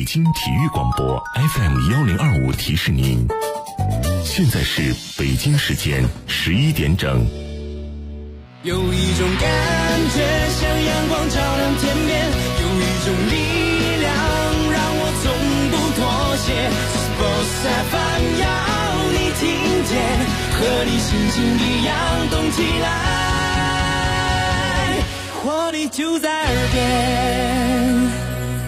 京体育广播 FM1025提示您，现在是北京时间11点整。 有一种感觉像阳光照亮天边，有一种力量让我从不妥协。Boss FM 要你听见，和你心情一样动起来，活力就在耳边。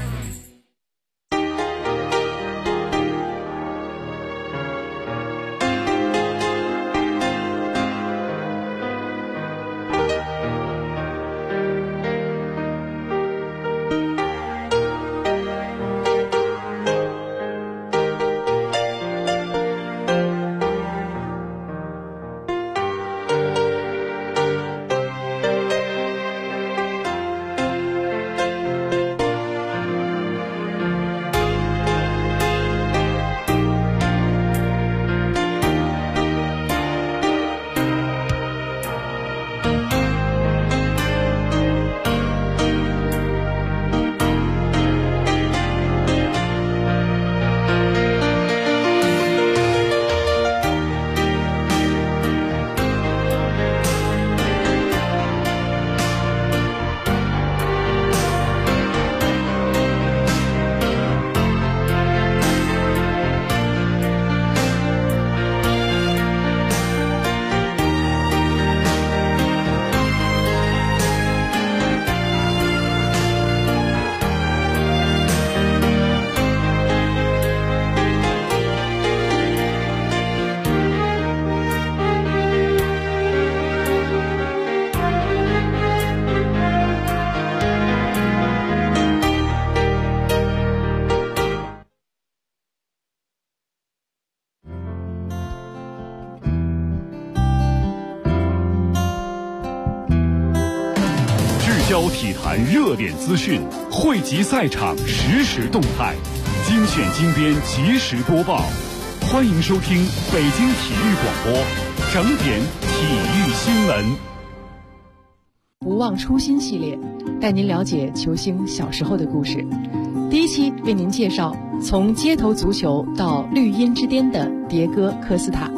体坛热点资讯，汇集赛场实时动态，精选精编及时播报。欢迎收听北京体育广播整点体育新闻。 不忘初心系列，带您了解球星小时候的故事。第一期为您介绍从街头足球到绿茵之巅的迭戈·科斯塔。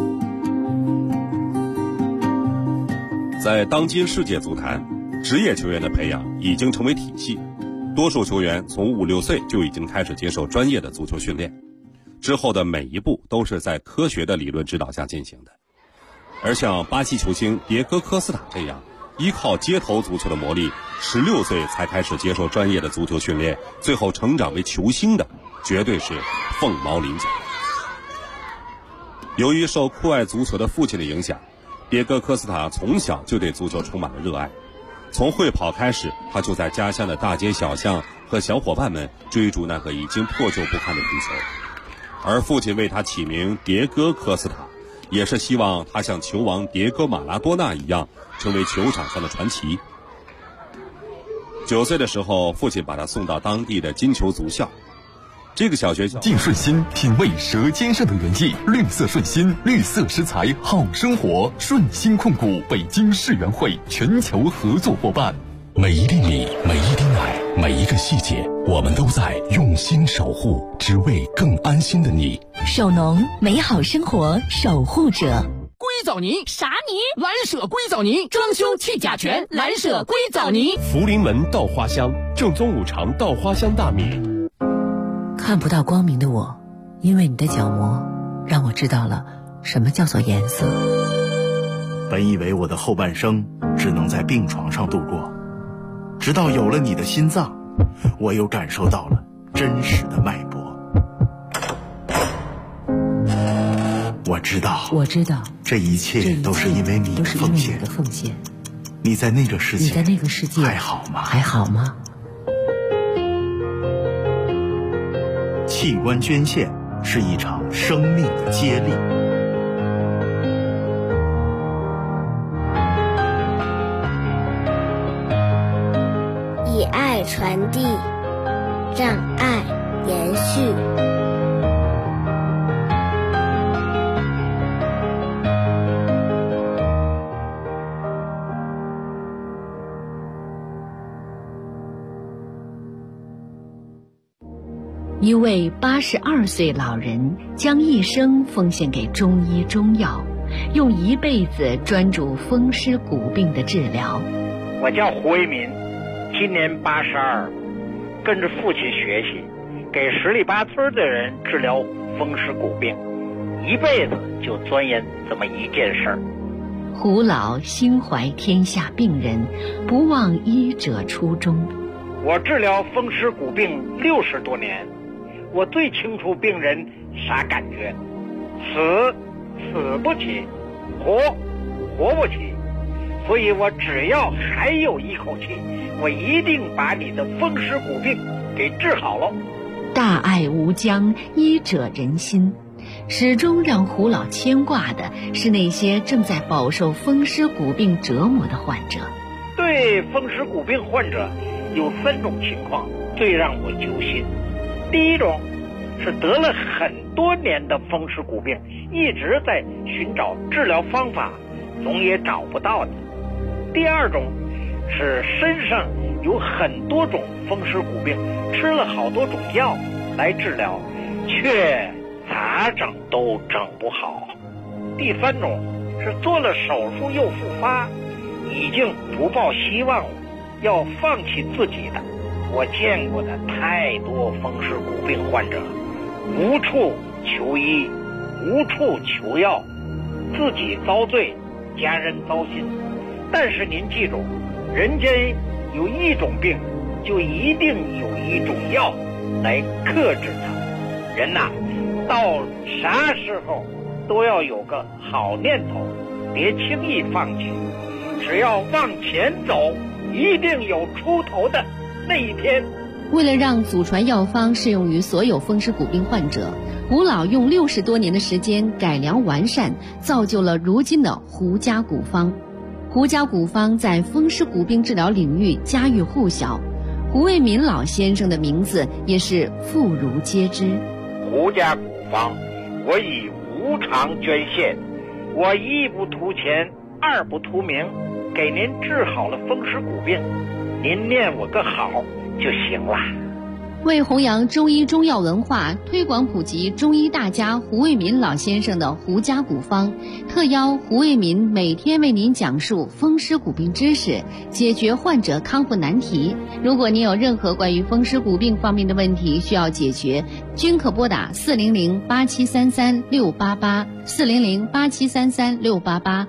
在当今世界足坛，职业球员的培养已经成为体系，多数球员从5、6岁就已经开始接受专业的足球训练，之后的每一步都是在科学的理论指导下进行的。而像巴西球星迭戈·科斯塔这样依靠街头足球的磨砺，16岁才开始接受专业的足球训练，最后成长为球星的，绝对是凤毛麟角。由于受酷爱足球的父亲的影响，迭戈·科斯塔从小就对足球充满了热爱。从会跑开始，他就在家乡的大街小巷和小伙伴们追逐那个已经破旧不堪的皮球。而父亲为他起名迭戈·科斯塔，也是希望他像球王迭戈·马拉多纳一样，成为球场上的传奇。9岁的时候，父亲把他送到当地的金球足校。这个小学校敬顺心，品味舌尖上的原意，绿色顺心，绿色食材好生活。顺心控股北京世园会全球合作伙伴。每一粒米，每一滴奶，每一个细节，我们都在用心守护，只为更安心的你。 首农，美好生活守护者。 硅藻泥啥泥？ 蓝舍硅藻泥，装修去甲醛，蓝舍硅藻泥。 福临门稻花香，正宗五常稻花香大米。 看不到光明的我，因为你的角膜让我知道了什么叫做颜色。 本以为我的后半生只能在病床上度过，直到有了你的心脏，我又感受到了真实的脉搏。我知道这一切都是因为你的奉献。你在那个世界还好吗？器官捐献是一场生命的接力。 以爱传递，让爱延续。 一位82岁老人将一生奉献给中医中药，用一辈子专注风湿骨病的治疗。 我叫胡为民，今年82，跟着父亲学习，给十里八村的人治疗风湿骨病，一辈子就钻研这么一件事儿。 胡老心怀天下病人，不忘医者初衷。 我治疗风湿骨病60多年，我最清楚病人啥感觉，死不起，活不起，所以我只要还有一口气，我一定把你的风湿骨病给治好了。 大爱无疆，医者仁心。始终让胡老牵挂的是那些正在饱受风湿骨病折磨的患者。 对风湿骨病患者有3种情况最让我揪心。第一种是得了很多年的风湿骨病，一直在寻找治疗方法，总也找不到的。第二种是身上有很多种风湿骨病，吃了好多种药来治疗，却咋整都整不好。第3种是做了手术又复发，已经不抱希望了，要放弃自己的。我见过的太多风湿骨病患者，无处求医，无处求药，自己遭罪，家人糟心。但是您记住，人间有一种病，就一定有一种药来克制它。人呐，到啥时候都要有个好念头，别轻易放弃。只要往前走，一定有出头的那一天。 为了让祖传药方适用于所有风湿骨病患者，胡老用60多年的时间改良完善，造就了如今的胡家骨方。胡家骨方在风湿骨病治疗领域家喻户晓，胡为民老先生的名字也是妇孺皆知。 胡家骨方，我以无偿捐献，我一不图钱，二不图名，给您治好了风湿骨病，您念我个好就行了。 为弘扬中医中药文化，推广普及中医大家胡为民老先生的胡家骨方，特邀胡为民每天为您讲述风湿骨病知识，解决患者康复难题。如果您有任何关于风湿骨病方面的问题需要解决，均可拨打400-8733-688 400-8733-688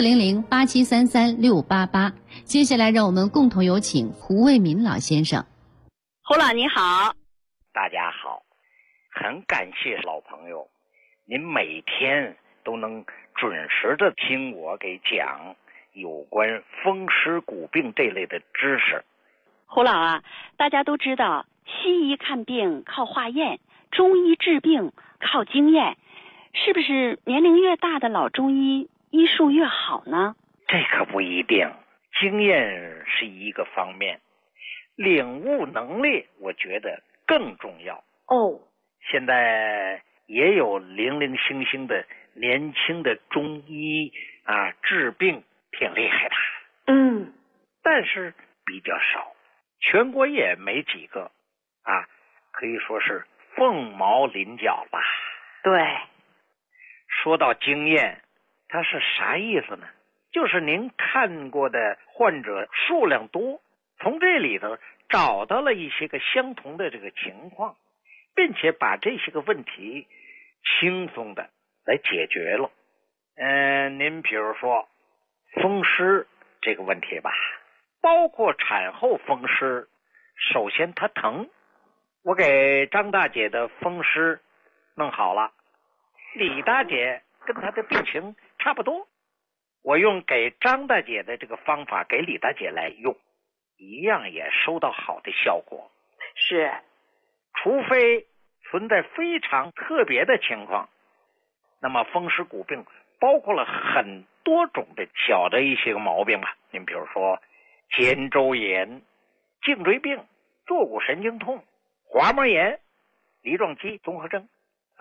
400-8733-688。接下来让我们共同有请胡为民老先生。 胡老你好。 大家好，很感谢老朋友，您每天都能准时的听我给讲有关风湿骨病这类的知识。 胡老啊，大家都知道西医看病靠化验，中医治病靠经验，是不是年龄越大的老中医医术越好呢？ 这可不一定，经验是一个方面，领悟能力我觉得更重要。现在也有零零星星的年轻的中医治病挺厉害的，但是比较少，全国也没几个可以说是凤毛麟角吧。 对， 说到经验，它是啥意思呢？就是您看过的患者数量多，从这里头找到了一些个相同的这个情况，并且把这些个问题轻松的来解决了。您比如说风湿这个问题吧，包括产后风湿，首先它疼，我给张大姐的风湿弄好了，李大姐跟她的病情差不多，我用给张大姐的这个方法给李大姐来用，一样也收到好的效果。 是， 除非存在非常特别的情况，那么风湿骨病包括了很多种的小的一些个毛病吧。您比如说肩周炎、颈椎病、坐骨神经痛、滑膜炎、梨状肌综合征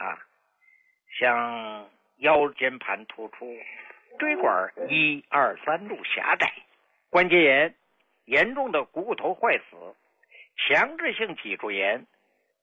像腰间盘突出、椎管1、2、3路狭窄、关节炎、严重的股骨头坏死、强制性脊柱炎、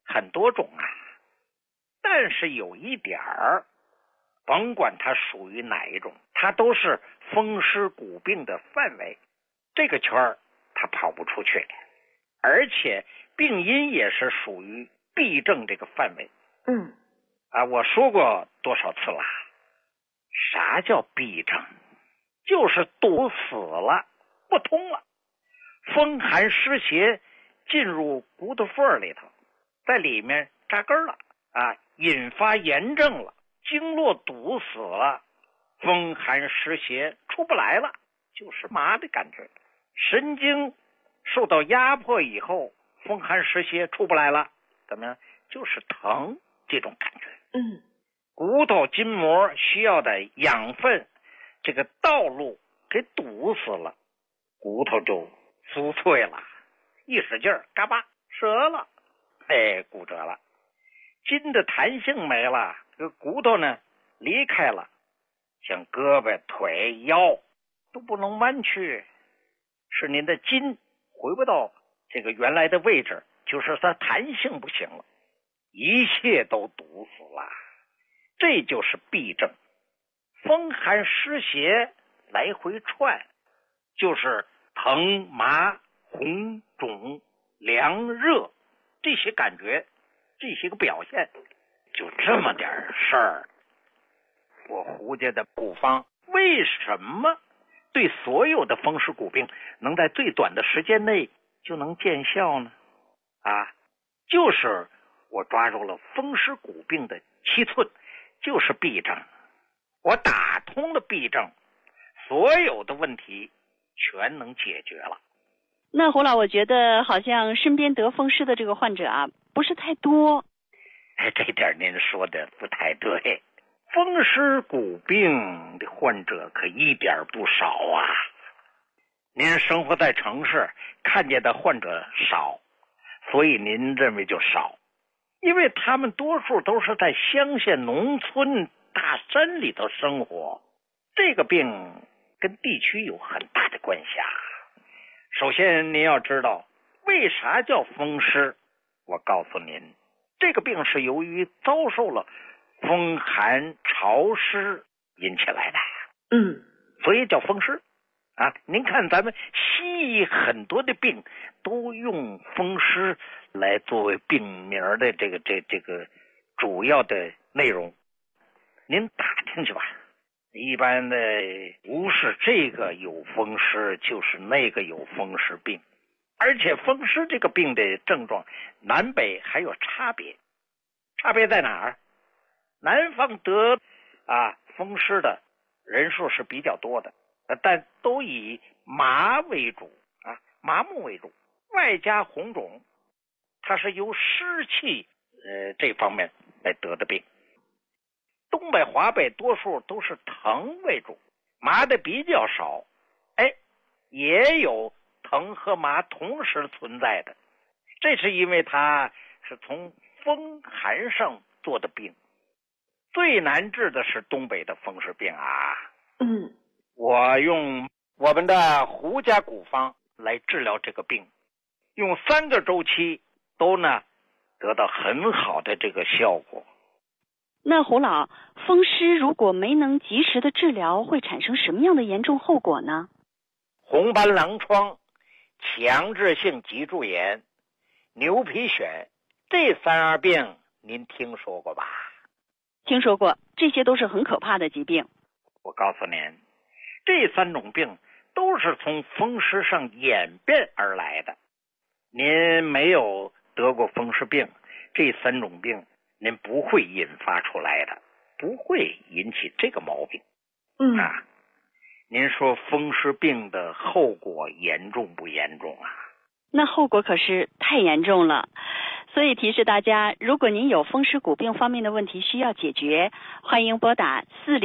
很多种啊，但是有一点儿，甭管它属于哪一种，它都是风湿骨病的范围，这个圈儿它跑不出去，而且病因也是属于痹症这个范围。我说过多少次了，啥叫痹症？就是堵死了，不通了，风寒湿邪进入骨头缝里头，在里面扎根了引发炎症了，经络堵死了，风寒湿邪出不来了，就是麻的感觉。神经受到压迫以后，风寒湿邪出不来了，怎么样？就是疼这种感觉。骨头筋膜需要的养分这个道路给堵死了，骨头就酥脆了，一使劲儿嘎巴折了，骨折了。筋的弹性没了，这个骨头呢离开了，像胳膊腿腰都不能弯曲，是您的筋回不到这个原来的位置，就是它弹性不行了，一切都堵死了，这就是痹症。风寒湿邪来回窜，就是疼麻红肿凉热这些感觉，这些个表现，就这么点事儿。我胡家的古方为什么对所有的风湿骨病能在最短的时间内就能见效呢？就是我抓住了风湿骨病的七寸，就是痹症。我打通了痹症，所有的问题全能解决了。 那胡老，我觉得好像身边得风湿的这个患者不是太多。 这点您说的不太对，风湿骨病的患者可一点不少啊。您生活在城市，看见的患者少，所以您认为就少，因为他们多数都是在乡县农村大山里头生活，这个病跟地区有很大的关系啊。首先您要知道为啥叫风湿，我告诉您，这个病是由于遭受了风寒潮湿引起来的，所以叫风湿您看咱们西医很多的病都用风湿来作为病名的这个主要的内容，您打听去吧。一般的不是这个有风湿就是那个有风湿病，而且风湿这个病的症状南北还有差别。差别在哪儿？南方得风湿的人数是比较多的，但都以麻为主麻木为主，外加红肿，它是由湿气这方面来得的病。东北华北多数都是疼为主，麻的比较少，也有疼和麻同时存在的，这是因为它是从风寒上做的病。最难治的是东北的风湿病我用我们的胡家古方来治疗这个病，用3个周期都得到很好的这个效果。 那胡老，风湿如果没能及时的治疗，会产生什么样的严重后果呢？ 红斑狼疮、强制性脊柱炎、牛皮癣，这3病您听说过吧？ 听说过，这些都是很可怕的疾病。 我告诉您，这3种病都是从风湿上演变而来的。您没有得过风湿病，这3种病您不会引发出来的，不会引起这个毛病。您说风湿病的后果严重不严重啊？ 那后果可是太严重了。所以提示大家，如果您有风湿骨病方面的问题需要解决，欢迎拨打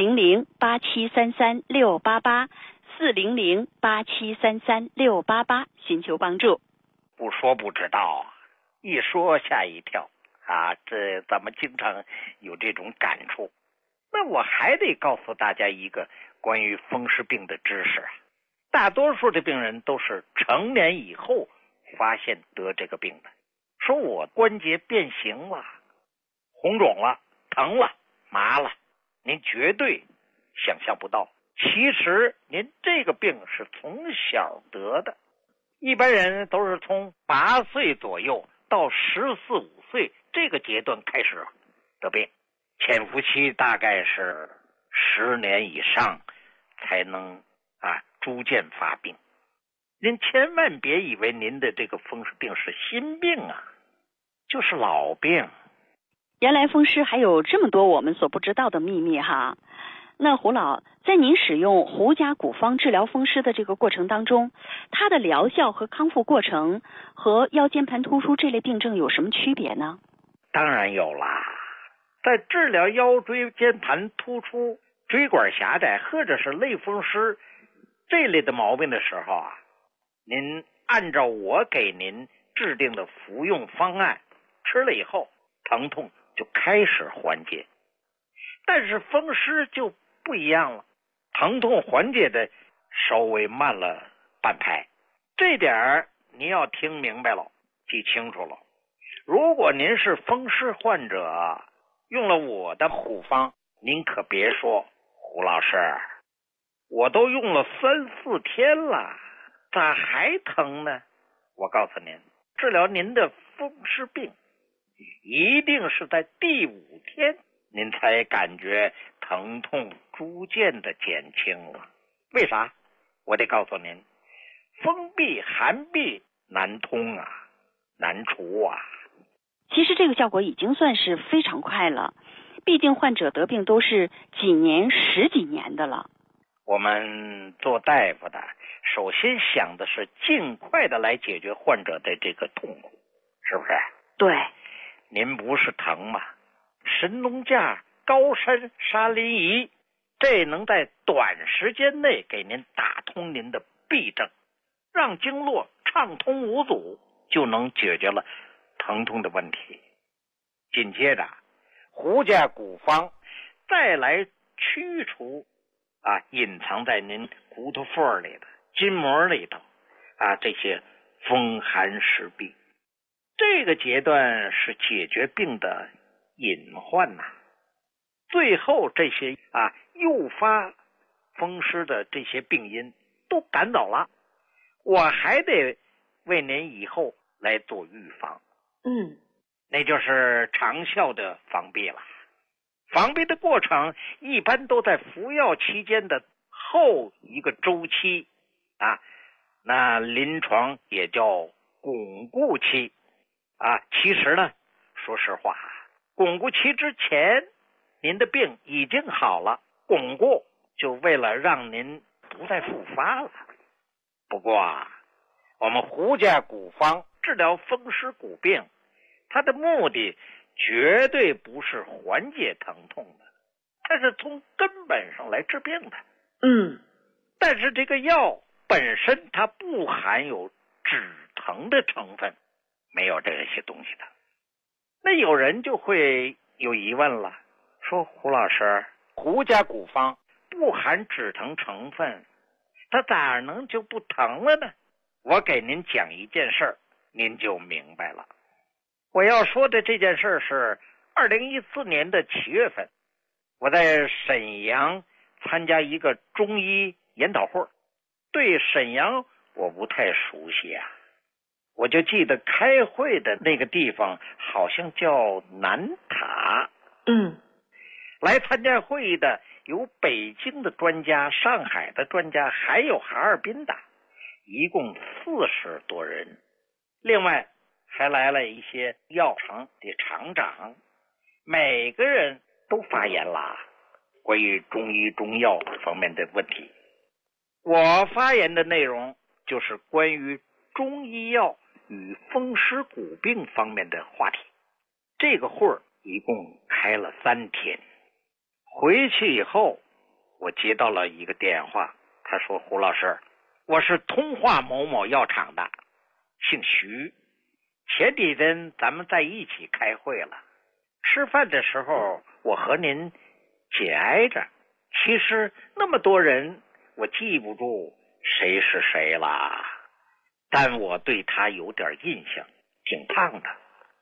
400-8733-688 400-8733-688寻求帮助。 不说不知道，一说吓一跳这咱们经常有这种感触。那我还得告诉大家一个关于风湿病的知识大多数的病人都是成年以后发现得这个病的， 说我关节变形了，红肿了，疼了，麻了，您绝对想象不到。其实您这个病是从小得的，一般人都是从8岁左右到14、15岁这个阶段开始得病，潜伏期大概是10年以上才能逐渐发病。您千万别以为您的这个风湿病是新病啊，就是老病。 原来风湿还有这么多我们所不知道的秘密哈。那胡老，在您使用胡甲古方治疗风湿的这个过程当中，它的疗效和康复过程和腰间盘突出这类病症有什么区别呢？ 当然有啦，在治疗腰椎间盘突出、椎管狭窄或者是类风湿这类的毛病的时候啊，您按照我给您制定的服用方案吃了以后，疼痛就开始缓解。但是风湿就不一样了，疼痛缓解的稍微慢了半拍，这点您要听明白了，记清楚了。如果您是风湿患者，用了我的虎方，您可别说胡老师，我都用了3、4天了，咋还疼呢？我告诉您，治疗您的风湿病一定是在第5天您才感觉疼痛逐渐的减轻了。为啥？我得告诉您，风痹寒痹难通啊，难除啊。 其实这个效果已经算是非常快了，毕竟患者得病都是几年、10几年的了。 我们做大夫的，首先想的是尽快的来解决患者的这个痛苦，是不是？ 对。 您不是疼吗？神农架、高山沙林仪，这能在短时间内给您打通您的痹症，让经络畅通无阻，就能解决了疼痛的问题。紧接着胡甲古方再来驱除隐藏在您骨头缝里的筋膜里头这些风寒湿痹。这个阶段是解决病的隐患呐。最后这些诱发风湿的这些病因都赶走了，我还得为您以后来做预防。那就是长效的防痹了。防痹的过程一般都在服药期间的后一个周期那临床也叫巩固期其实呢，说实话，巩固期之前您的病已经好了，巩固就为了让您不再复发了。不过我们胡甲古方治疗风湿骨病，它的目的绝对不是缓解疼痛的，它是从根本上来治病的。但是这个药本身它不含有止疼的成分，没有这些东西的。那有人就会有疑问了，说胡老师，胡甲古方不含止疼成分，它咋能就不疼了呢？我给您讲一件事儿，您就明白了。我要说的这件事是2014年的7月份，我在沈阳参加一个中医研讨会。对沈阳我不太熟悉我就记得开会的那个地方好像叫南塔。来参加会议的有北京的专家、上海的专家，还有哈尔滨的，一共40多人。另外还来了一些药厂的厂长，每个人都发言了关于中医中药方面的问题。我发言的内容就是关于中医药与风湿骨病方面的话题。这个会儿一共开了3天。回去以后我接到了一个电话，他说，胡老师，我是通化某某药厂的，姓徐，前几天咱们在一起开会了，吃饭的时候我和您紧挨着，其实那么多人我记不住谁是谁啦，但我对他有点印象，挺胖的，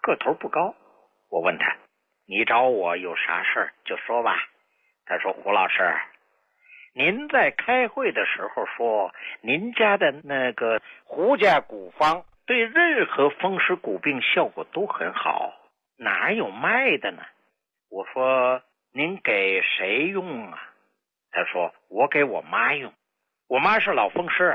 个头不高。我问他，你找我有啥事儿就说吧。他说，胡老师，您在开会的时候说您家的那个胡家古方对任何风湿骨病效果都很好，哪有卖的呢？我说，您给谁用啊？他说，我给我妈用。我妈是老风湿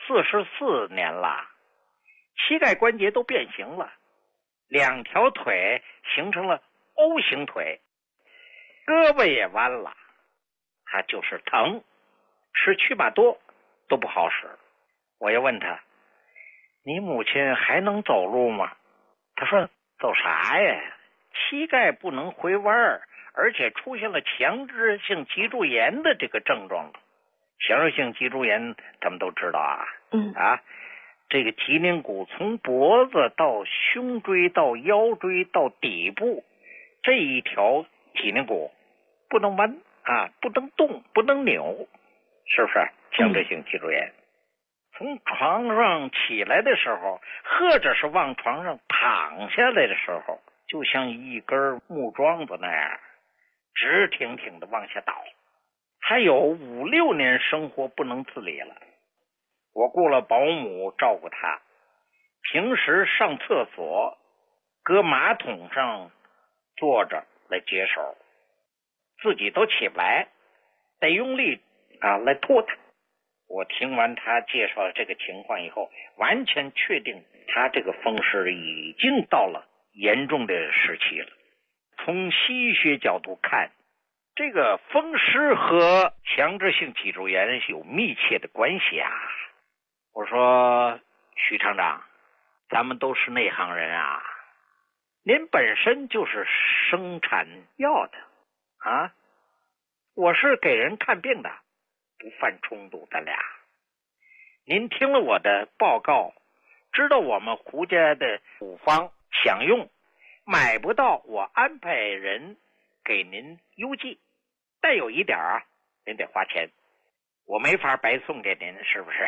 ，44年了，膝盖关节都变形了，2条腿形成了 O 型腿，胳膊也弯了，他就是疼，吃曲马多都不好使。我又问他，你母亲还能走路吗？他说，走啥呀？膝盖不能回弯，而且出现了强直性脊柱炎的这个症状。强直性脊柱炎他们都知道啊，这个脊梁骨从脖子到胸椎到腰椎到底部这一条脊梁骨不能弯啊，不能动，不能扭，是不是强直性脊柱炎？从床上起来的时候，或者是往床上躺下来的时候，就像一根木桩子那样直挺挺的往下倒。还有5、6年生活不能自理了。我雇了保姆照顾他，平时上厕所搁马桶上坐着来解手，自己都起不来，得用力来拖他。我听完他介绍这个情况以后，完全确定他这个风湿已经到了严重的时期了。从西医学角度看，这个风湿和强直性脊柱炎有密切的关系啊。我说，徐厂长，咱们都是内行人啊，您本身就是生产药的啊，我是给人看病的，不犯冲突咱俩。您听了我的报告，知道我们胡家的古方想用，买不到我安排人给您邮寄，但有一点您得花钱，我没法白送给您，是不是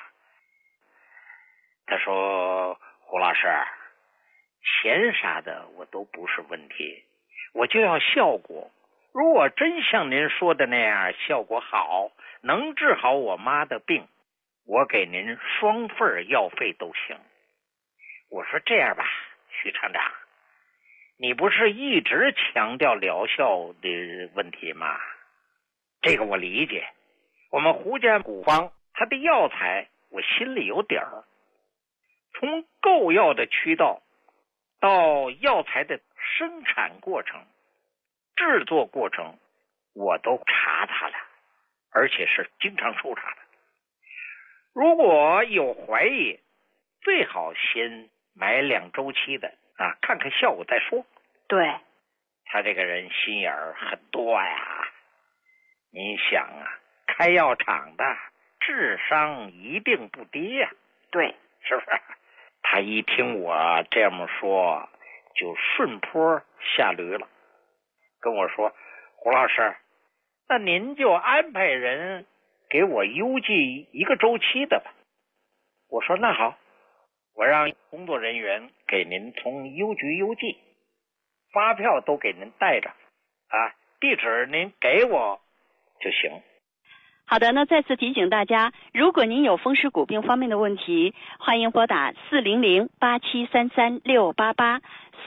他说，胡老师，钱啥的我都不是问题，我就要效果。如果真像您说的那样效果好，能治好我妈的病，我给您双份药费都行。我说，这样吧，徐厂长，你不是一直强调疗效的问题吗？这个我理解，我们胡家古方它的药材我心里有底儿，从购药的渠道到药材的生产过程、制作过程，我都查它了，而且是经常抽查的。如果有怀疑，最好先买2周期的看看效果再说。 对， 他这个人心眼儿很多呀。你想开药厂的智商一定不低呀。 对， 是不是？他一听我这么说，就顺坡下驴了，跟我说，胡老师，那您就安排人给我邮寄1个周期的吧。我说，那好，我让工作人员给您从邮局邮寄，发票都给您带着地址您给我就行。 好的，那再次提醒大家，如果您有风湿骨病方面的问题，欢迎拨打400-8733-688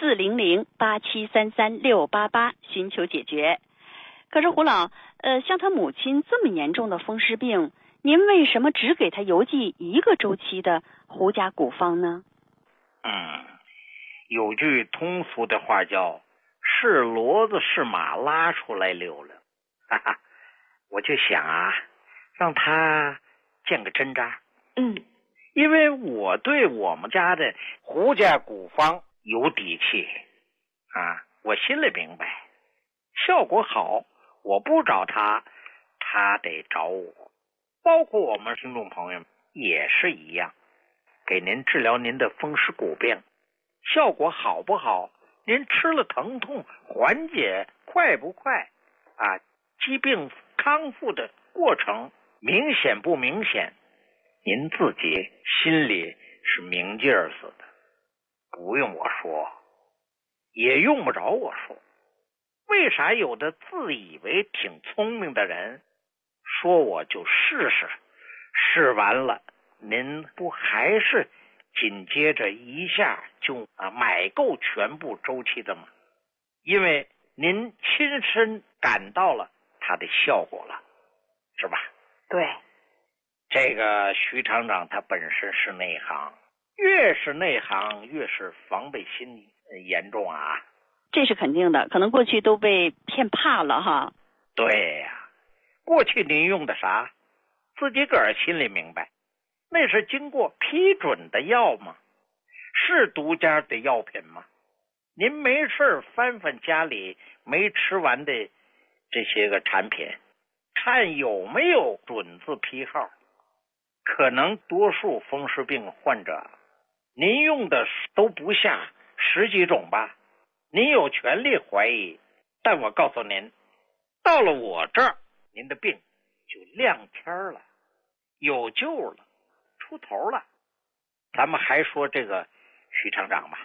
400-8733-688寻求解决。可是胡老，像他母亲这么严重的风湿病，您为什么只给他邮寄1个周期的胡家古方呢？ 有句通俗的话叫是骡子是马拉出来溜了，我就想让他见个真章。因为我对我们家的胡家古方有底气我心里明白，效果好我不找他，他得找我。包括我们听众朋友也是一样，给您治疗您的风湿骨病，效果好不好，您吃了疼痛缓解快不快疾病康复的过程明显不明显，您自己心里是明镜似的，不用我说， 也用不着我说。为啥有的自以为挺聪明的人说我就试试，试完了您不还是紧接着一下就买够全部周期的吗？因为您亲身感到了它的效果了，是吧？ 对， 这个徐厂长他本身是内行，越是内行越是防备心严重啊。 这是肯定的，可能过去都被骗怕了哈。 对呀，过去您用的啥，自己个儿心里明白，那是经过批准的药吗？是独家的药品吗？您没事翻翻家里没吃完的这些个产品，看有没有准字批号。可能多数风湿病患者，您用的都不下10几种吧，您有权利怀疑，但我告诉您，到了我这儿，您的病就亮天了，有救了，出头了。咱们还说这个徐厂长吧，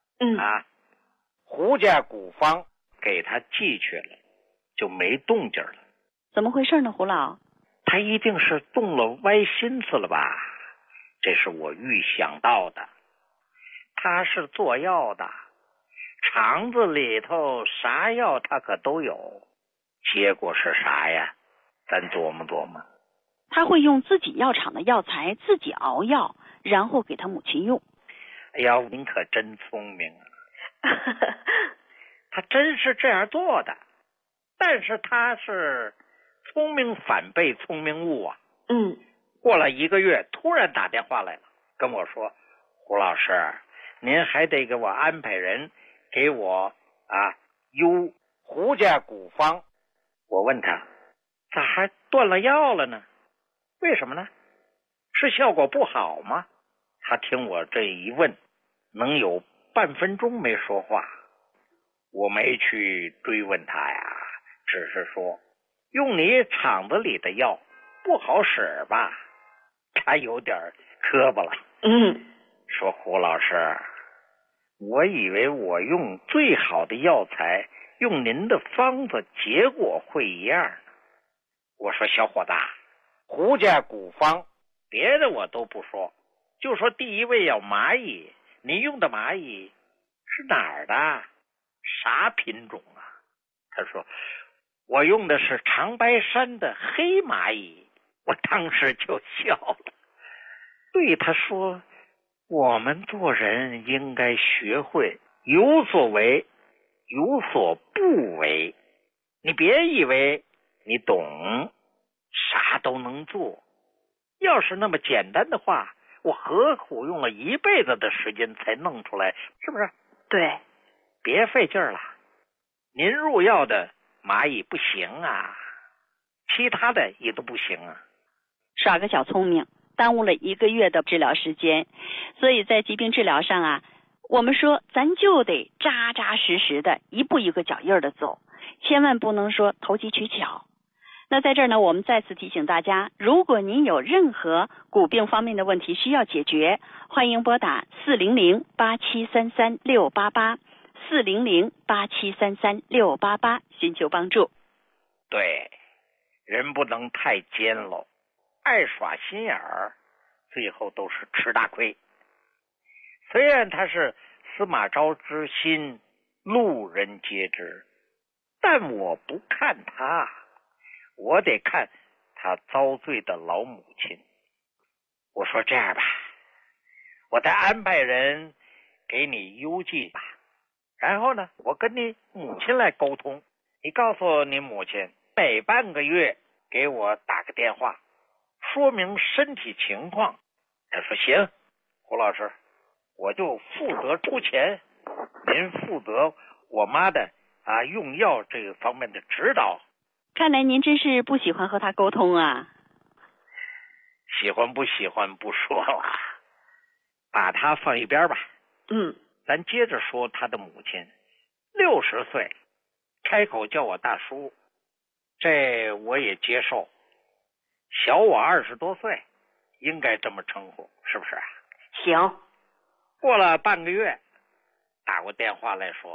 胡家古方给他寄去了，就没动静了。 怎么回事呢，胡老？ 他一定是动了歪心思了吧？这是我预想到的。他是做药的，肠子里头啥药他可都有，结果是啥呀？咱琢磨琢磨。 他会用自己药厂的药材自己熬药，然后给他母亲用。 哎呀，您可真聪明啊！他真是这样做的，但是他是聪明反被聪明误啊。过了1个月，突然打电话来了，跟我说，胡老师，您还得给我安排人给我邮胡家古方。我问他，咋还断了药了呢？为什么呢？是效果不好吗？他听我这一问，能有半分钟没说话。我没去追问他呀，只是说用你厂子里的药不好使吧？他有点磕巴了。说胡老师，我以为我用最好的药材，用您的方子，结果会一样呢。我说小伙子，胡家古方别的我都不说，就说第一味药蚂蚁，你用的蚂蚁是哪儿的？啥品种啊？他说我用的是长白山的黑蚂蚁。我当时就笑了，对他说，我们做人应该学会有所为，有所不为。你别以为你懂，啥都能做。要是那么简单的话，我何苦用了1辈子的时间才弄出来，是不是？ 对， 别费劲了。您入药的蚂蚁不行啊，其他的也都不行啊。 耍个小聪明，耽误了1个月的治疗时间。所以在疾病治疗上我们说咱就得扎扎实实的，一步一个脚印的走，千万不能说投机取巧。那在这儿呢，我们再次提醒大家，如果您有任何骨病方面的问题需要解决，欢迎拨打400-8733-688 400-8733-688寻求帮助。 对，人不能太奸喽，爱耍心眼儿，最后都是吃大亏。虽然他是司马昭之心，路人皆知，但我不看他，我得看他遭罪的老母亲。我说这样吧，我再安排人给你邮寄吧，然后呢，我跟你母亲来沟通，你告诉你母亲，每半个月给我打个电话，说明身体情况。他说行，胡老师，我就负责出钱，您负责我妈的用药这个方面的指导。 看来您真是不喜欢和他沟通啊。 喜欢不喜欢不说了，把他放一边吧。咱接着说他的母亲，60岁，开口叫我大叔，这我也接受，小我20多岁，应该这么称呼，是不是啊？ 行。 过了半个月，打过电话来说，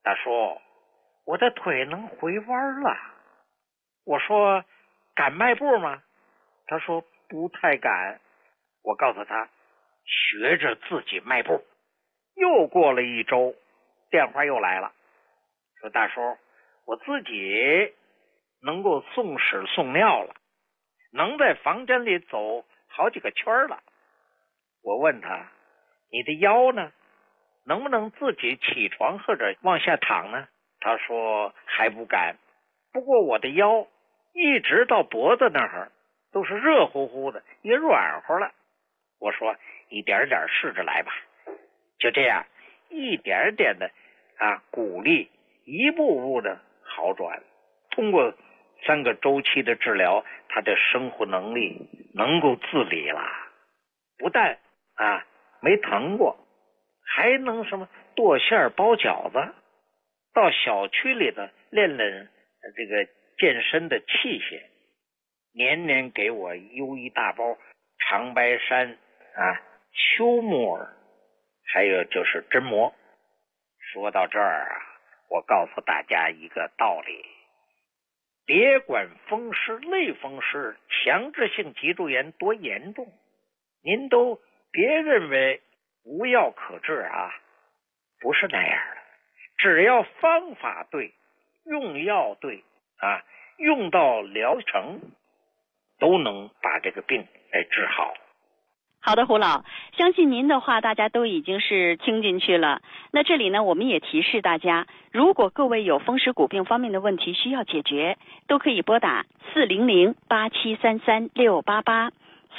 大叔，我的腿能回弯了。我说敢迈步吗？他说不太敢。我告诉他学着自己迈步。又过了1周，电话又来了，说大叔，我自己能够送屎送尿了，能在房间里走好几个圈了。我问他，你的腰呢？能不能自己起床或者往下躺呢？他说还不敢，不过我的腰一直到脖子那儿都是热乎乎的，也软和了。我说一点点试着来吧。就这样一点点的鼓励，一步步的好转。通过3个周期的治疗，他的生活能力能够自理了，不但没疼过，还能什么剁馅包饺子，到小区里的练这个健身的器械，年年给我邮一大包长白山秋木耳，还有就是针膜。说到这儿我告诉大家一个道理，别管风湿、类风湿、强制性脊柱炎多严重，您都别认为无药可治不是那样的。只要方法对，用药对用到疗程，都能把这个病治好。 好的，胡老，相信您的话大家都已经是听进去了。那这里呢，我们也提示大家，如果各位有风湿骨病方面的问题需要解决，都可以拨打400-8733-688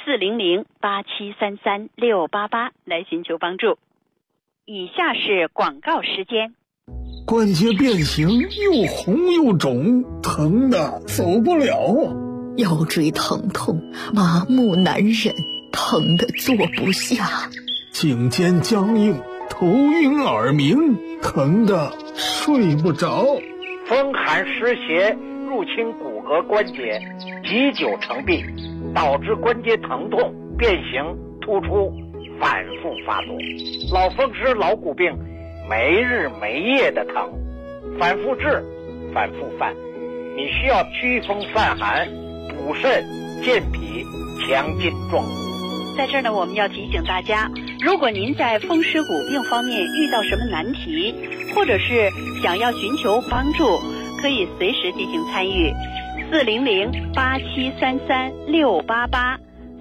400-8733-688来寻求帮助。以下是广告时间。 关节变形，又红又肿，疼的走不了。 腰椎疼痛，麻木难忍，疼得坐不下。 颈肩僵硬，头晕耳鸣，疼得睡不着。 风寒湿邪入侵骨骼关节，积久成病，导致关节疼痛、变形、突出，反复发作。老风湿、老骨病没日没夜的疼，反复治，反复犯。你需要祛风散寒、补肾、健脾、强筋壮骨。 在这儿呢，我们要提醒大家，如果您在风湿骨病方面遇到什么难题，或者是想要寻求帮助，可以随时进行参与。400-8733-688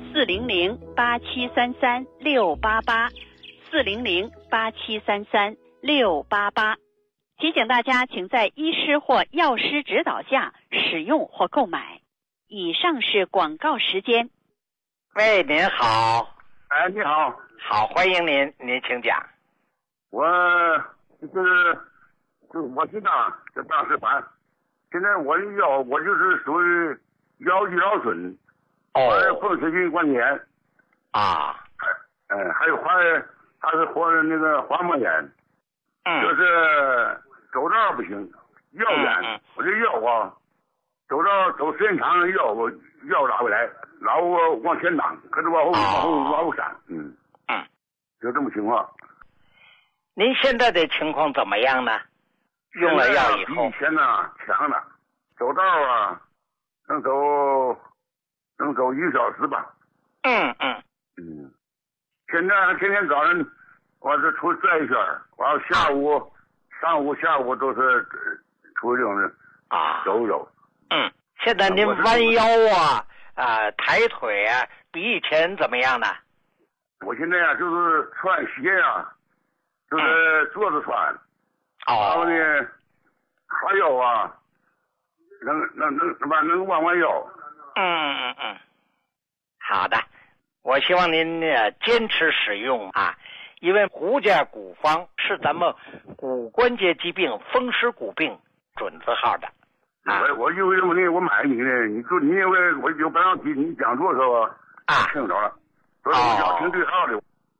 400-8733-688 400-8733-688。提醒大家，请在医师或药师指导下使用或购买。以上是广告时间。 喂，您好。 你好。 好，欢迎您，您请讲。 我现在这当时办，现在我的腰，我就是属于腰肌劳损，风湿性关节炎还有还是那个滑膜炎，就是走道不行，腰炎，我这腰走时间长了腰拉不来，老往前挡，可是往后闪，就这么情况。 您现在的情况怎么样呢？用了药以后， 比以前强了，走道能走1个小时吧。现在天天早上我是出去转一圈，完了上午下午都是出去这种走一走。 现在您弯腰抬腿比以前怎么样呢？ 我现在就是穿鞋就是坐着穿，然后呢还有能弯弯腰。 好的，我希望您坚持使用因为胡家骨方是咱们骨关节疾病、风湿骨病准字号的。 我因为什么呢？我买你呢？你因为我有半导体，你讲座的时候听着了，所以我要听对号的。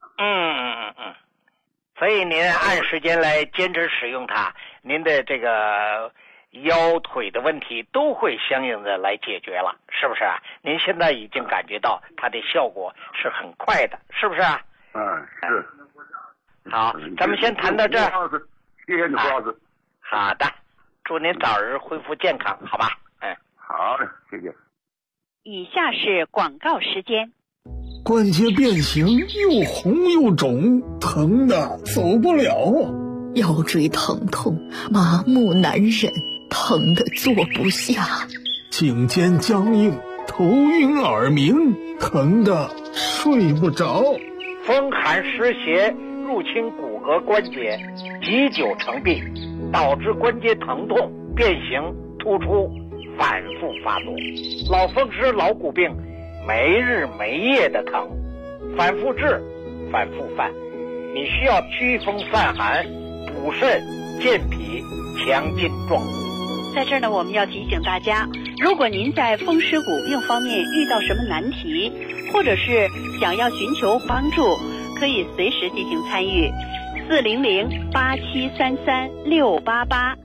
所以您按时间来坚持使用它，您的这个腰腿的问题都会相应的来解决了，是不是您现在已经感觉到它的效果是很快的，是不是是。 好，咱们先谈到这儿。 谢谢你，胡老师。 好的，祝您早日恢复健康，好吧？ 好，谢谢。 以下是广告时间。 关节变形，又红又肿，疼的走不了。 腰椎疼痛，麻木难忍，疼的坐不下。 颈肩僵硬，头晕耳鸣，疼的睡不着。 风寒湿邪入侵骨骼关节，积久成病，导致关节疼痛、变形、突出，反复发作。老风湿、老骨病，没日没夜的疼，反复治，反复犯。你需要祛风散寒、补肾健脾、强筋壮骨。 在这儿呢，我们要提醒大家，如果您在风湿骨病方面遇到什么难题，或者是想要寻求帮助，可以随时进行参与。400-8733-688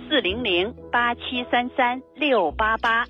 400-8733-688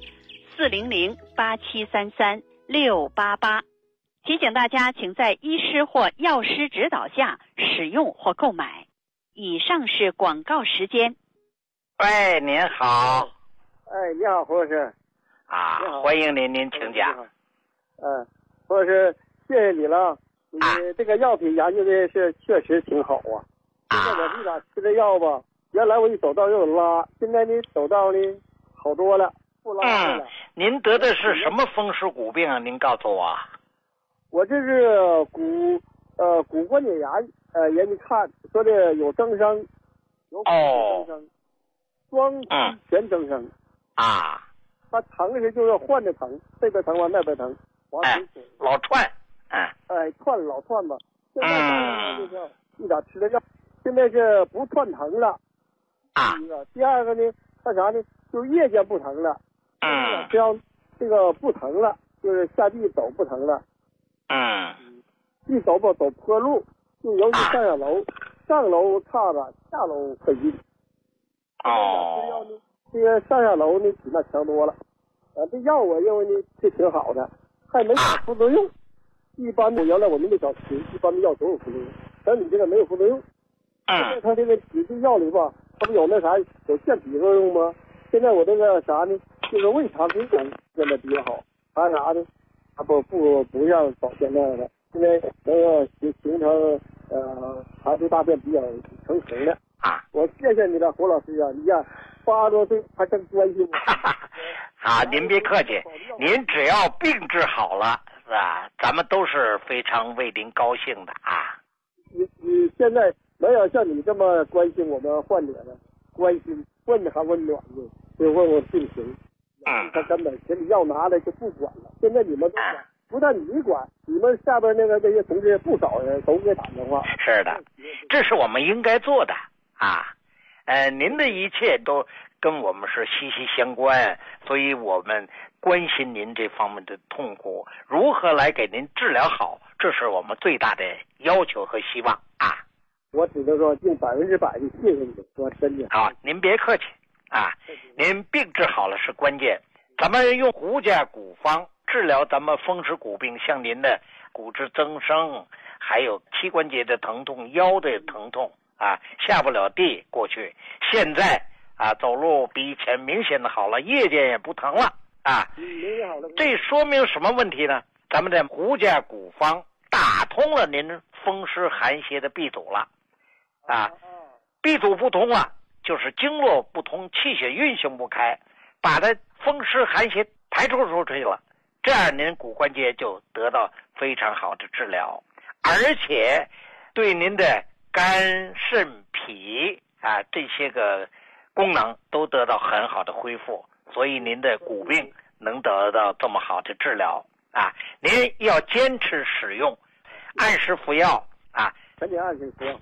400-8733-688。提醒大家，请在医师或药师指导下使用或购买。以上是广告时间。 喂，您好。 你好，胡老师。 欢迎您请讲。 胡老师，谢谢你了。你这个药品研究的是确实挺好啊。现在我这俩吃的药吧，原来我一走道就有拉，现在呢走道呢好多了，不拉了。 您得的是什么风湿骨病啊？您告诉我。 我这是骨关节炎，人家看说的有增生，有增生，双全增生。它疼是就是换着疼，这边疼完那边疼， 老串。 老串吧。现在就是一点吃的药，现在是不串疼了。第二个呢，干啥呢？就是夜间不疼了。只要这个不疼了，就是下地走不疼了。一走吧，走坡路，就尤其上下楼，上楼差着，下楼费劲。这个上下楼呢比那强多了。这药我认为呢是挺好的，还没啥副作用。一般的原来我们那小吃，一般的药都有副作用，但你这个没有副作用。现在它这个体质药里吧，它不有那啥有健脾作用吗？现在我这个啥呢，就是胃肠平衡现在比较好，还有啥呢？它不像早先那样的，现在能够形成排出大便比较成型的。我谢谢你了，胡老师啊！你呀，80多岁还真关心我。 您别客气，您只要病治好了，是吧？咱们都是非常为您高兴的啊。 你现在没有像你这么关心我们患者的，关心问还温暖的，就问我病情。他根本给你药拿来就不管了。现在你们都管，不但你管，你们下边那个这些同志不少人都给打电话。 是的，这是我们应该做的啊。您的一切都跟我们是息息相关，所以我们关心您这方面的痛苦，如何来给您治疗好，这是我们最大的要求和希望啊。 我只能说尽100%的信任你，说真的。 您别客气啊，您病治好了是关键。咱们用胡家骨方治疗咱们风湿骨病，像您的骨质增生，还有膝关节的疼痛、腰的疼痛下不了地，过去现在走路比以前明显的好了，夜间也不疼了这说明什么问题呢？咱们的胡家骨方打通了您风湿寒邪的闭阻了闭阻不通了，就是经络不通，气血运行不开，把它风湿寒邪排除出去了，这样您骨关节就得到非常好的治疗，而且对您的肝肾脾这些个功能都得到很好的恢复，所以您的骨病能得到这么好的治疗您要坚持使用，按时服药全天按时服药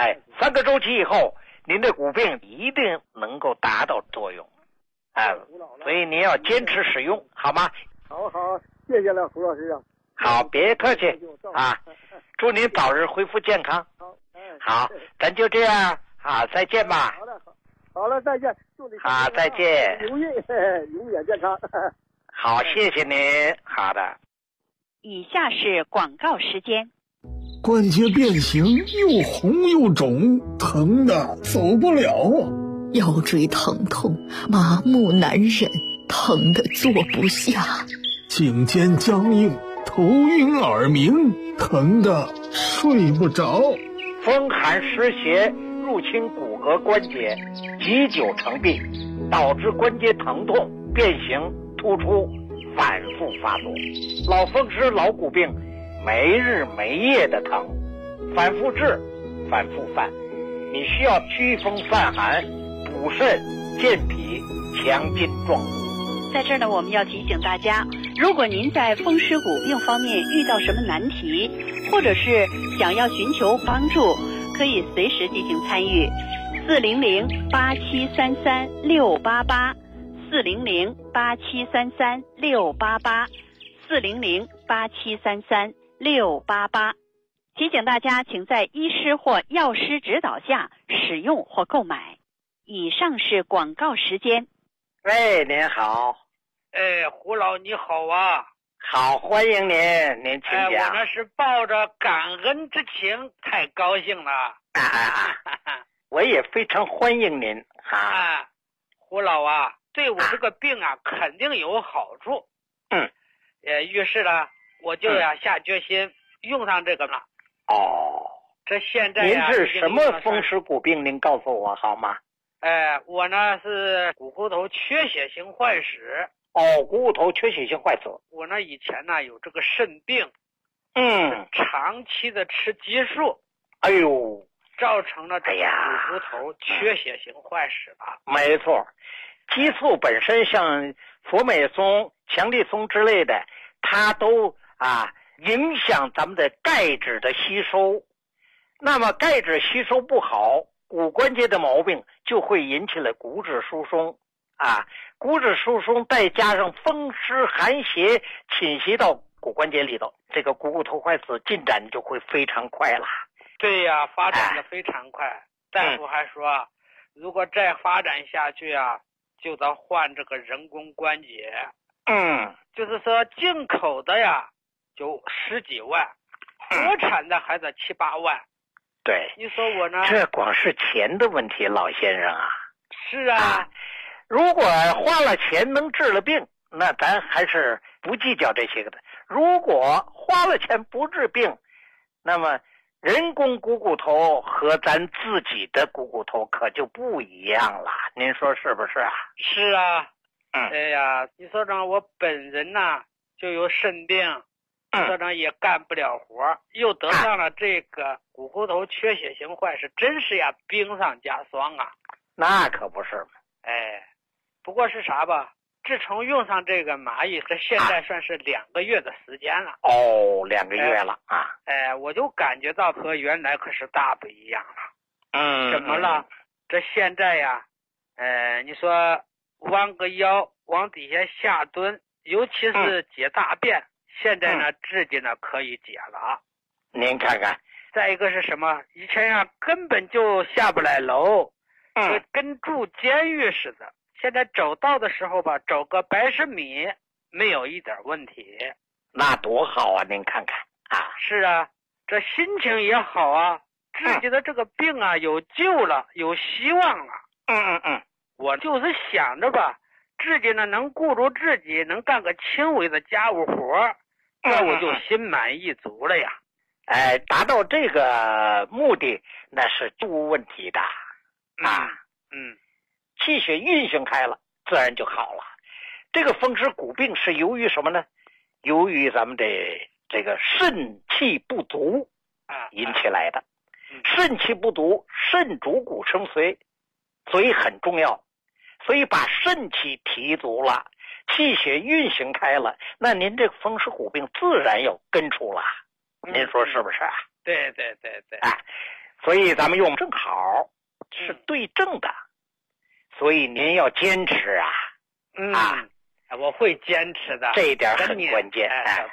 3个周期以后，您的骨病一定能够达到作用所以您要坚持使用，好吗？ 好，谢谢了，胡老师好，别客气祝您早日恢复健康。好，咱就这样再见吧。 好了，再见，祝你再见， 永远健康。 好，谢谢您。好的。 以下是广告时间。 关节变形，又红又肿，疼的走不了。 腰椎疼痛，麻木难忍，疼得坐不下。 颈肩僵硬，头晕耳鸣，疼得睡不着。 风寒湿邪入侵骨骼关节，积久成病，导致关节疼痛变形突出，反复发作。老风湿老骨病没日没夜的疼，反复治反复犯，你需要祛风散寒，补肾健脾，强筋壮骨。 在这儿呢，我们要提醒大家，如果您在风湿骨病方面遇到什么难题，或者是想要寻求帮助，可以随时进行参与。400-8733-688 400-8733-688 400-8733-688。提醒大家，请在医师或药师指导下使用或购买。以上是广告时间。 喂，您好。 胡老你好啊。 好，欢迎您请讲。 我那是抱着感恩之情，太高兴了。 我也非常欢迎您啊。 胡老啊，对我这个病啊，肯定有好处。于是呢，我就下决心用上这个了。这现在您是什么风湿骨病？您告诉我好吗？ 我呢是股骨头缺血性坏死。 股骨头缺血性坏死。 我呢以前呢有这个肾病，长期的吃激素，造成了这个股骨头缺血性坏死了。 没错，激素本身像佛美松、强力松之类的，它都影响咱们的钙质的吸收。那么钙质吸收不好，骨关节的毛病就会引起了骨质疏松。骨质疏松再加上风湿寒邪侵袭到骨关节里头，这个股骨头坏死进展就会非常快了。 对呀，发展的非常快。大夫还说，如果再发展下去就得换这个人工关节。就是说进口的就10几万，国产的还得7、8万。 对， 你说我呢？ 这光是钱的问题，老先生啊。 是啊。 如果花了钱能治了病，那咱还是不计较这些个的。如果花了钱不治病，那么人工股骨头和咱自己的股骨头可就不一样了。您说是不是啊？ 是啊。你说呢？我本人呢就有肾病，说呢也干不了活，又得上了这个股骨头缺血性坏死，真是冰上加霜啊。 那可不是嘛。 不过是啥吧？自从用上这个蚂蚁，这现在算是2个月的时间了。 2个月了我就感觉到和原来可是大不一样了。怎么了？这现在你说弯个腰往底下下蹲，尤其是解大便，现在呢自己呢可以解了。 您看看。 再一个是什么？以前根本就下不来楼，跟住监狱似的。现在走道的时候吧，走个100米没有一点问题。 那多好啊！您看看是啊，这心情也好啊，自己的这个病有救了，有希望了。我就是想着吧，自己呢能顾住自己，能干个轻微的家务活，那我就心满意足了呀。 达到这个目的那是无问题的气血运行开了，自然就好了。这个风湿骨病是由于什么呢？由于咱们的这个肾气不足引起来的。肾气不足，肾主骨生髓，所以很重要。所以把肾气提足了，气血运行开了，那您这个风湿骨病自然有根除了。您说是不是啊？ 对。 所以咱们用正好是对症的。所以您要坚持我会坚持的， 这一点很关键。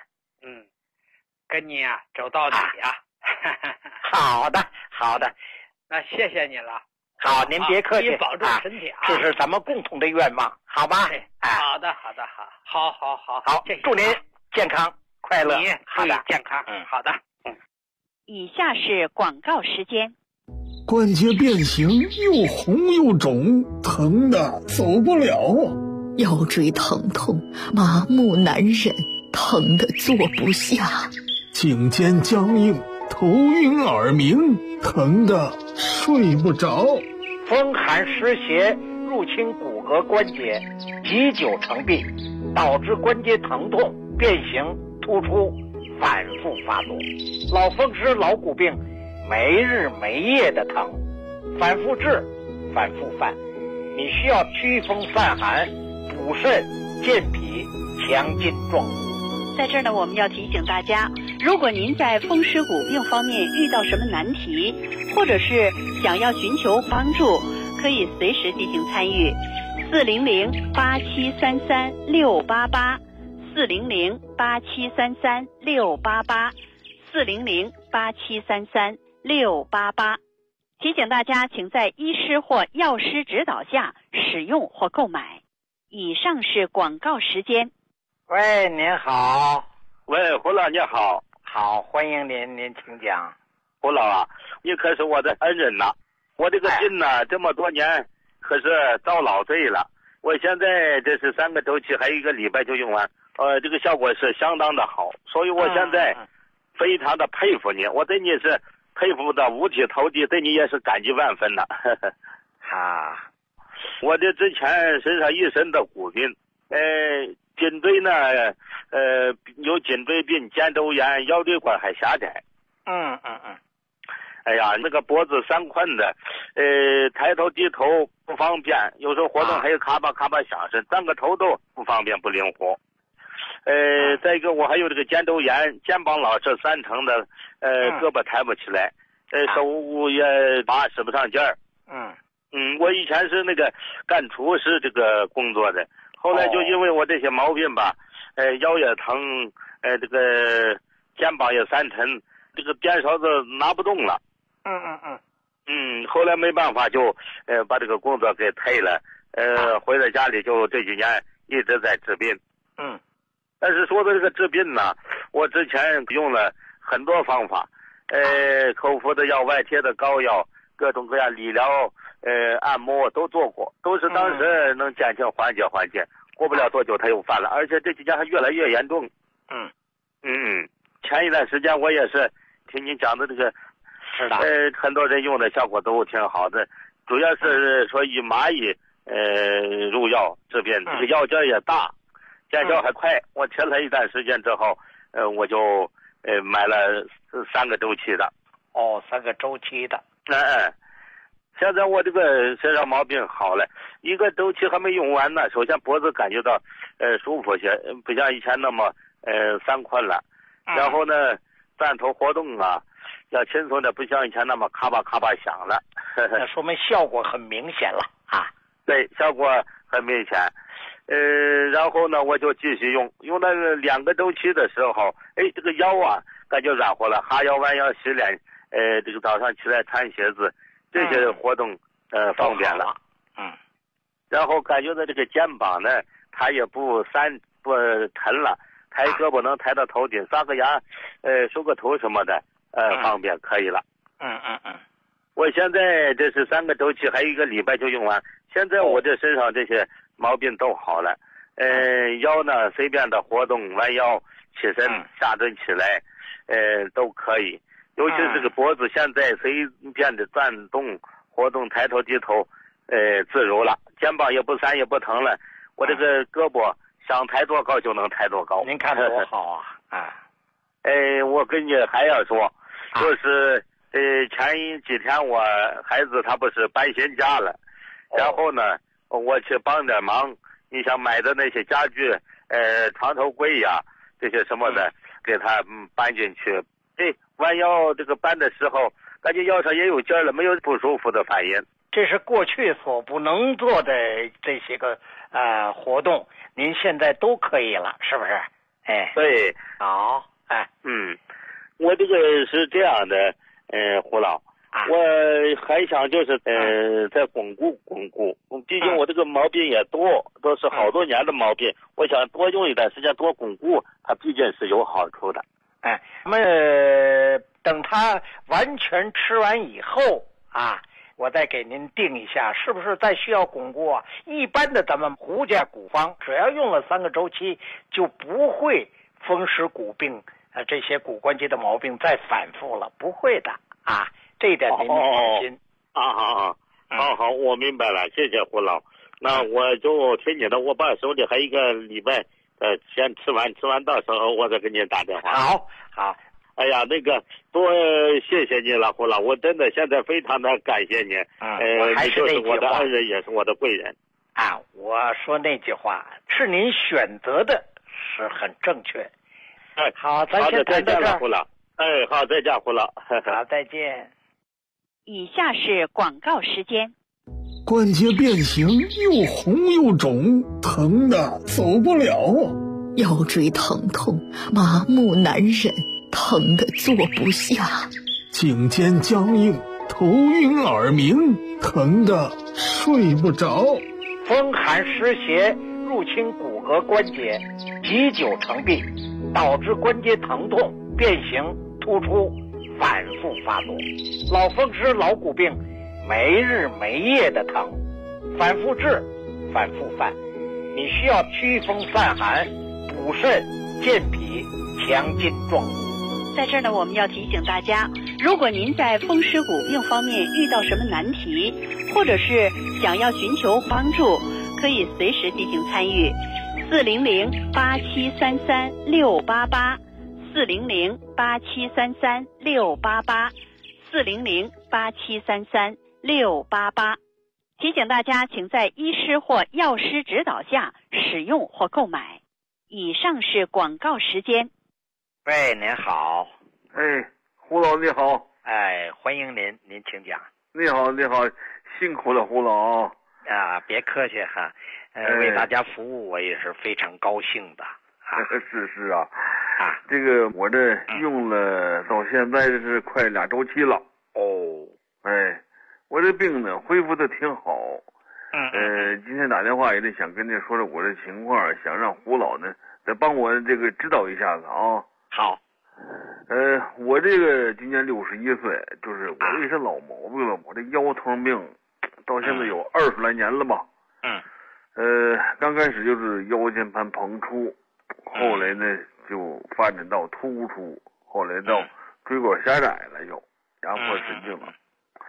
跟你走到底好的， 那谢谢你了。 好，您别客气， 你保重身体这是咱们共同的愿望，好吧？ 好的， 好，祝您健康快乐， 好的，健康，好的。 以下是广告时间。 关节变形，又红又肿，疼的走不了啊！ 腰椎疼痛，麻木难忍，疼的坐不下。 颈肩僵硬，头晕耳鸣，疼的睡不着。 风寒湿邪入侵骨骼关节，积久成病，导致关节疼痛、变形、突出，反复发作。老风湿、老骨病没日没夜的疼，反复治，反复犯。你需要祛风散寒、补肾、健脾、强筋壮骨。 在这儿呢，我们要提醒大家，如果您在风湿骨病方面遇到什么难题，或者是想要寻求帮助，可以随时进行参与。400-8733-688 400-8733-688 400-8733-688。提醒大家，请在医师或药师指导下使用或购买。以上是广告时间。 喂，您好。 喂，胡老你好。 好，欢迎您，您请讲。 胡老啊，你可是我的恩人呐！我这个病呢，这么多年可是遭老罪了。我现在这是3个周期，还有1个礼拜就用完，这个效果是相当的好，所以我现在非常的佩服你，我对你是佩服的五体投地，对你也是感激万分的。 啊， 我这之前身上一身的骨病，颈椎呢，有颈椎病、肩周炎、腰椎管还狭窄。哎呀，那个脖子3困的，抬头低头不方便，有时候活动还有咔吧咔吧响声，3个头都不方便不灵活。再一个我还有这个肩周炎，肩膀老是3层的，胳膊抬不起来，手也使不上劲儿。我以前是那个干厨师这个工作的，后来就因为我这些毛病吧，腰也疼，这个肩膀也3沉，这个颠勺子拿不动了。后来没办法就把这个工作给退了，回到家里就这几年一直在治病。但是说的这个治病呢，我之前用了很多方法，口服的药、外贴的膏药，各种各样理疗，按摩都做过，都是当时能减轻缓解。过不了多久他又犯了，而且这几年还越来越严重。前一段时间我也是听你讲的这个， 是的， 很多人用的效果都挺好的，主要是说以蚂蚁入药治病，这个药劲也大，见效还快。我吃了一段时间之后，我就买了3个周期的。 3个周期的。 现在我这个身上毛病好了，1个周期还没用完呢。首先脖子感觉到舒服些，不像以前那么3困了。然后呢，站头活动啊，要轻松的，不像以前那么咔吧咔吧响了。 那说明效果很明显了啊。 对，效果很明显。然后呢，我就继续用那个2个周期的时候，这个腰啊感觉软和了，哈腰弯腰洗脸，这个早上起来穿鞋子，这些活动方便了。然后感觉到这个肩膀呢，它也不沉了，抬胳膊能抬到头顶，刷个牙，梳个头什么的，方便可以了。我现在这是3个周期，还有1个礼拜就用完。现在我这身上这些毛病都好了，腰呢随便的活动，弯腰起身下蹲起来，都可以。尤其是这个脖子，现在随便的转动活动，抬头低头，自如了。肩膀也不酸也不疼了，我这个胳膊想抬多高就能抬多高。 您看多好啊！ 我跟你还要说，就是前几天我孩子他不是搬新家了，然后呢我去帮点忙，你想买的那些家具，床头柜呀这些什么的，给他搬进去。弯腰这个搬的时候，感觉腰上也有劲儿了，没有不舒服的反应。 这是过去所不能做的这些个活动，您现在都可以了，是不是？ 对， 好， 我这个是这样的，胡老，我还想就是再巩固，毕竟我这个毛病也多，都是好多年的毛病，我想多用一段时间多巩固，它毕竟是有好处的。 我们等他完全吃完以后啊，我再给您定一下，是不是再需要巩固啊？一般的咱们胡家古方，只要用了3个周期，就不会风湿骨病这些骨关节的毛病再反复了，不会的啊，这一点您放心。 好，我明白了，谢谢胡老。那我就听你的，我把手里还一个礼拜，先吃完到时候我再给您打电话。 好。 哎呀，那个多谢谢你了，胡老，我真的现在非常的感谢您。 还是那句话， 你就是我的恩人，也是我的贵人。 啊，我说那句话是您选择的，是很正确。好，咱先谈到这儿。 胡老。好，再见，胡老。 好，再见。 以下是广告时间。 关节变形，又红又肿，疼的走不了啊！ 腰椎疼痛，麻木难忍，疼得坐不下； 颈肩僵硬，头晕耳鸣，疼得睡不着。 风寒湿邪入侵骨骼关节，积久成病，导致关节疼痛、变形、突出，反复发作。老风湿、老骨病，没日没夜的疼，反复治，反复犯。你需要祛风散寒，补肾健脾，强筋壮骨。 在这儿呢，我们要提醒大家，如果您在风湿骨病方面遇到什么难题，或者是想要寻求帮助，可以随时进行参与。400-8733-688 400-8733-688 400-8733-688。提醒大家，请在医师或药师指导下使用或购买。以上是广告时间。 喂，您好。 胡老你好。 欢迎您，您请讲。 你好，辛苦了，胡老。 别客气哈。为大家服务，我也是非常高兴的。 是啊。这个我这用了到现在是快2周期了。我这病呢恢复的挺好。今天打电话也得想跟您说说我这情况，想让胡老呢再帮我这个指导一下子啊。 好。 我这个今年61岁，就是我也是老毛病了，我这腰疼病到现在有20来年了吧。刚开始就是腰间盘膨出，后来呢就发展到突出，后来到椎管狭窄了，又压迫神经了。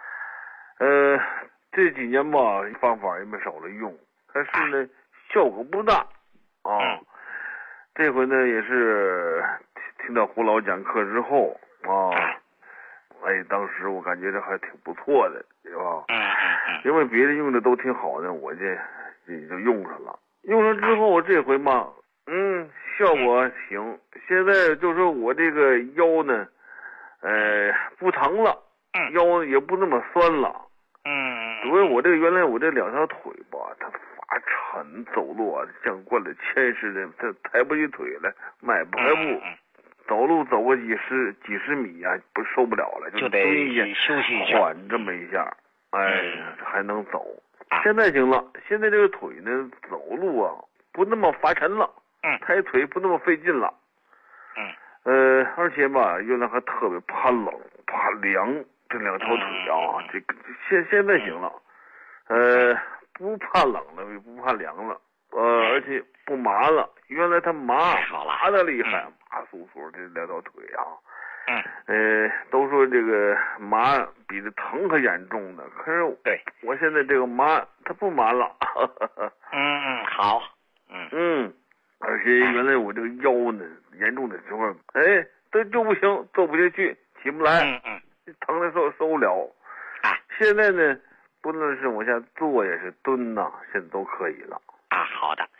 这几年吧，方法也没少了用，但是呢效果不大啊。这回呢也是听到胡老讲课之后啊，当时我感觉这还挺不错的，对吧？因为别人用的都挺好的，我这也就用上了。用上之后，这回嘛，效果行。现在就说我这个腰呢，不疼了，腰也不那么酸了。因为我这个原来我这2条腿吧，它发沉，走路啊像灌了铅似的，它抬不起腿来，迈不开步，走路走个几十米啊，不受不了了， 就得休息一下， 缓这么一下，还能走。现在行了，现在这个腿呢，走路啊不那么发沉了，抬腿不那么费劲了。而且吧，原来还特别怕冷怕凉，这2条腿啊，这个现在行了，不怕冷了，也不怕凉了，而且不麻了。原来它麻的厉害，麻酥酥这2条腿啊。都说这个麻比这疼还严重呢，可是我现在这个麻它不麻了。 好。 而且原来我这个腰呢严重的时候，就不行，坐不下去，起不来，疼的受不了。现在呢，不论是往下坐也是蹲呐，现在都可以了。 好的。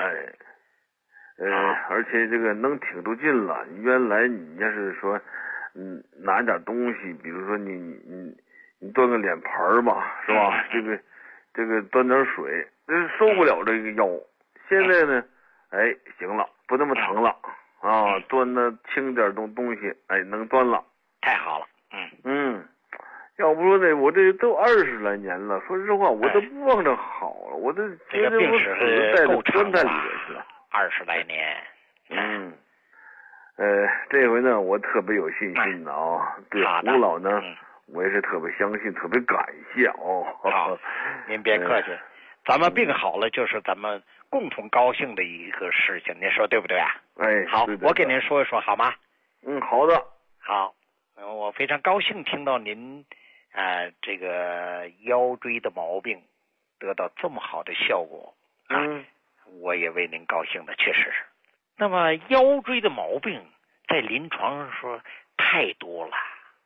而且这个能挺住劲了。原来你要是说，拿点东西，比如说你端个脸盆吧，是吧？这个端点水，这受不了这个腰。现在呢，行了，不那么疼了啊，端的轻点东西，能端了。 太好了。 要不说呢，我这都20来年了，说实话，我都不往这好了，我都觉得我死在这棺材里边去了。 20来年。 这回呢，我特别有信心的啊。对胡老呢， 我也是特别相信，特别感谢哦。 好，您别客气。咱们病好了，就是咱们共同高兴的一个事情，您说对不对啊？ 哎， 好，我给您说一说好吗？ 好的。 好，我非常高兴听到您这个腰椎的毛病得到这么好的效果啊，我也为您高兴的，确实是。那么腰椎的毛病在临床上说太多了，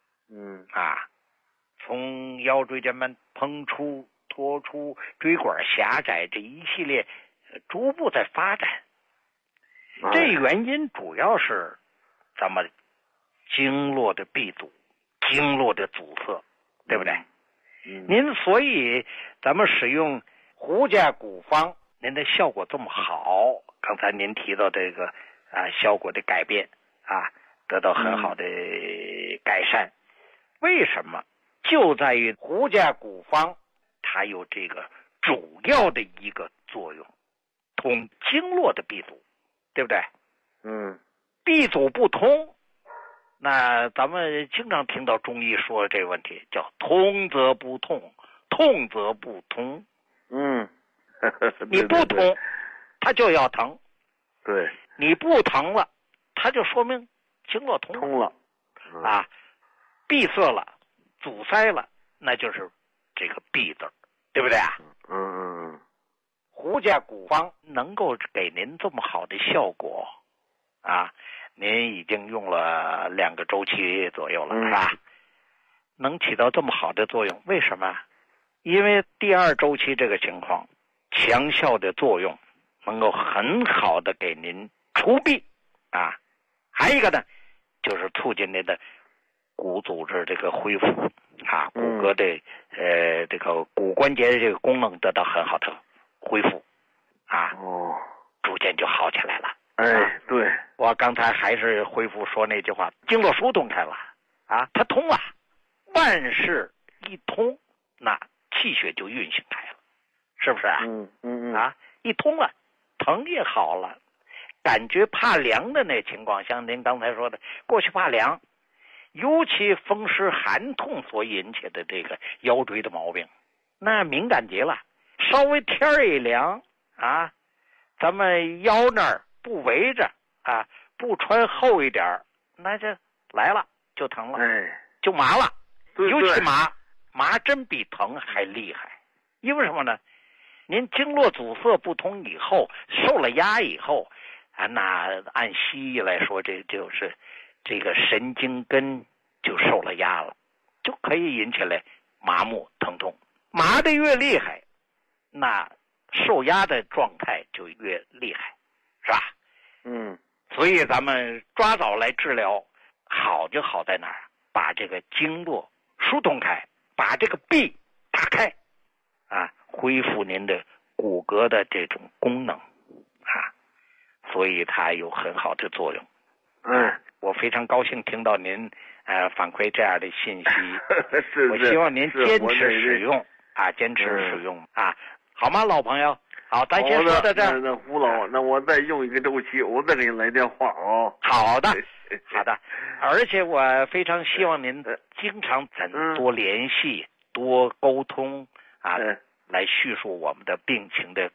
从腰椎间盘膨出、脱出、椎管狭窄这一系列逐步在发展。这原因主要是咱们经络的闭阻、经络的阻塞，对不对？您所以咱们使用胡架骨方，您的效果这么好，刚才您提到这个效果的改变得到很好的改善。为什么？就在于胡架骨方它有这个主要的一个作用，通经络的闭阻，对不对？闭阻不通，那咱们经常听到中医说这个问题，叫通则不痛，痛则不通。你不通，它就要疼。 对， 你不疼了，它就说明经络通了， 闭塞了，阻塞了，那就是这个闭字，对不对啊？胡架骨方能够给您这么好的效果您已经用了2个周期左右了，是吧？能起到这么好的作用，为什么？因为第2周期这个情况，强效的作用能够很好的给您除闭还有一个呢，就是促进您的骨组织这个恢复骨骼的这个骨关节的这个功能得到很好的恢复逐渐就好起来了。 对， 我刚才还是恢复说那句话，经络疏通开了它通了，万事一通，那气血就运行开了，是不是一通了，疼也好了，感觉怕凉的那情况，像您刚才说的，过去怕凉，尤其风湿寒痛所引起的这个腰椎的毛病，那敏感极了，稍微天儿一凉咱们腰那儿不围着不穿厚一点，那就来了，就疼了，就麻了。尤其麻真比疼还厉害。因为什么呢？您经络阻塞不通以后，受了压以后那按西医来说，这就是这个神经根就受了压了，就可以引起来麻木疼痛。麻的越厉害，那受压的状态就越厉害，是吧？所以咱们抓早来治疗，好就好在哪儿？把这个经络疏通开，把这个闭打开恢复您的骨骼的这种功能所以它有很好的作用。我非常高兴听到您反馈这样的信息。我希望您坚持使用坚持使用好吗，老朋友？好，咱先说到这儿。 那胡老，那我再用1个周期，我再给你来电话好的，好的。而且我非常希望您经常多联系、多沟通来叙述我们的病情的